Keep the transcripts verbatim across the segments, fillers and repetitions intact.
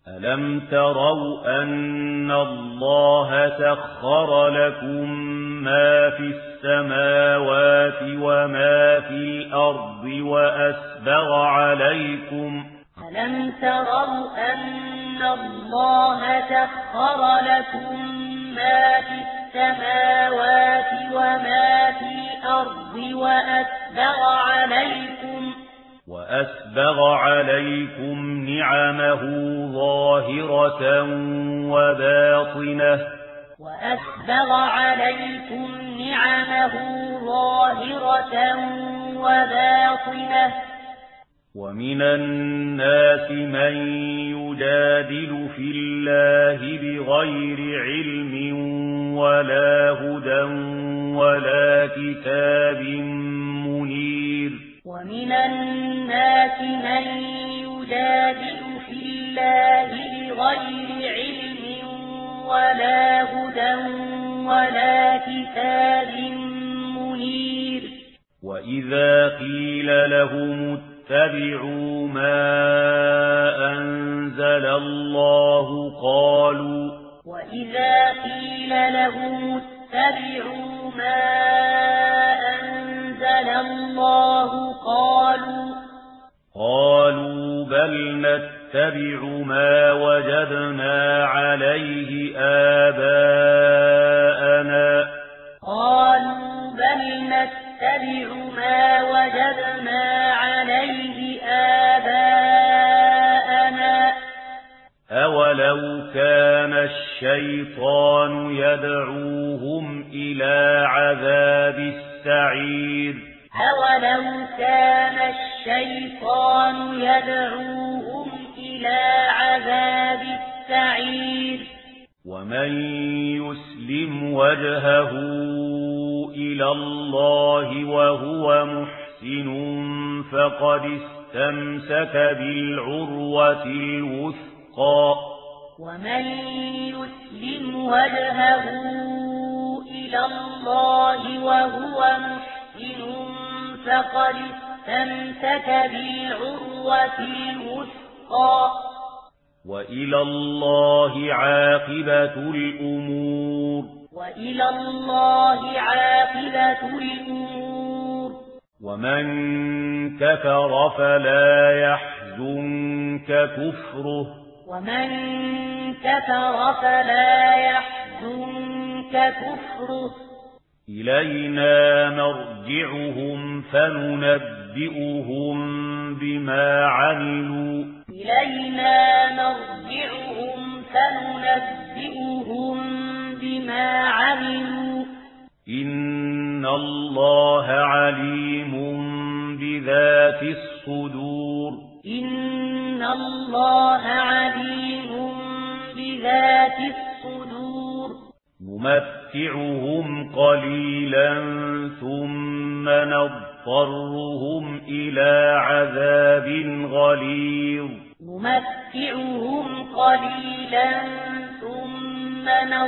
ألم تروا أن الله سخر لكم ما في السماوات وما في الأرض وأسبغ عليكم ألم تروا أن الله سخر لكم ما في السماوات وما في الأرض وأسبغ عليكم وأسبغ عليكم نعمه ظاهرة وباطنة وأسبغ عليكم نعمه ظاهرة وباطنة ومن الناس من يجادل في الله بغير علم ولا هدى ولا كتاب منير ومن الناس من يجادل في الله بغير علم ولا هدى ولا كتاب منير وإذا قيل لهم اتبعوا ما أنزل الله قالوا وإذا قيل لهم اتبعوا ما أنزل الله قالوا قالوا بل نتبع ما وجدنا عليه آباءنا قالوا بل نتبع ما وجدنا عليه آباءنا أولو كان الشيطان يدعوهم إلى عذاب السعير أولو كان الشيطان يدعوهم إلى عذاب السعير ومن يسلم وجهه إلى الله وهو محسن فقد استمسك بالعروة الوثقى ومن يسلم وجهه إلى الله وهو محسن فقد استمسك بالعروة الوثقى وإلى الله عاقبة الأمور وإلى الله عاقبة الأمور ومن كفر فلا يحزنك كفره ومن كفر فلا يحزنك كفره إلينا مرجعهم فننبئهم بما عملوا إلينا مرجعهم فننبئهم بما عملوا إن الله عليم بذات الصدور إن الله عليم بذات الصدور نمتعهم قليلا ثم نضطرهم إلى عذاب غليظ نمتعهم قليلا ثم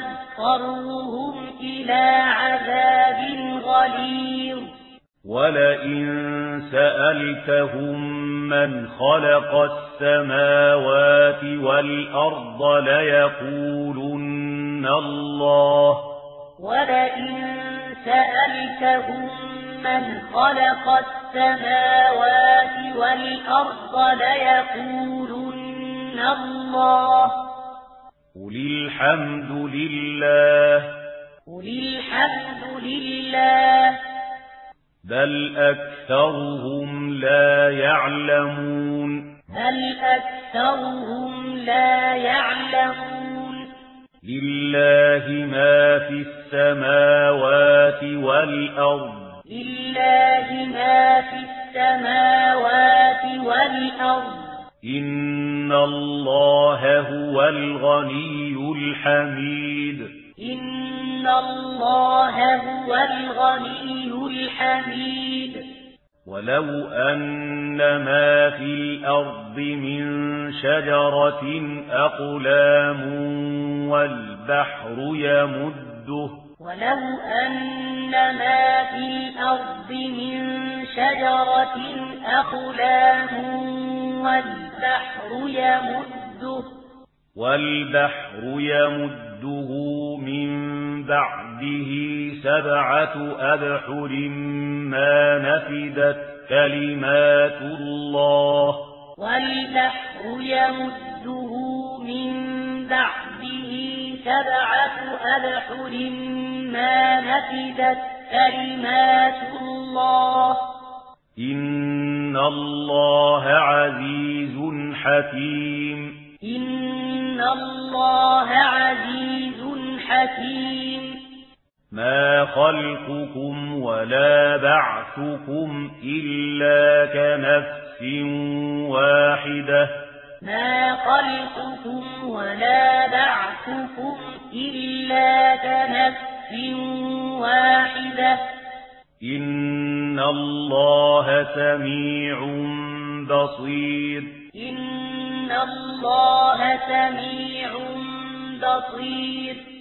نضطرهم إلى عذاب غليظ ولئن سألتهم من خلق السماوات والأرض ليقولن الله ولئن سألتهم من خلق السماوات والأرض ليقولن الله قل الحمد لله قل الحمد لله بل أكثرهم لا يعلمون بل أكثرهم لا يعلمون لله ما في السماوات والأرض لله ما في السماوات والأرض إن الله هو الغني الحميد إن الله هو الغني الحميد ولو أن ما في الأرض من شجرة أقلام والبحر يمده ولو أن ما في الأرض من شجرة أقلام والبحر يمده والبحر يمده من بعده سبعة أبحر ما نفدت كلمات الله والبحر يمده من بعده سبعة أبحر ما نفدت كلمات الله إن الله عزيز حكيم إن الله عزيز حكيم ما خلقكم ولا بعثكم إلا كنفس واحدة ما خلقكم ولا بعثكم إلا كنفس واحدة إن الله سميع بصير إن الله سميع بصير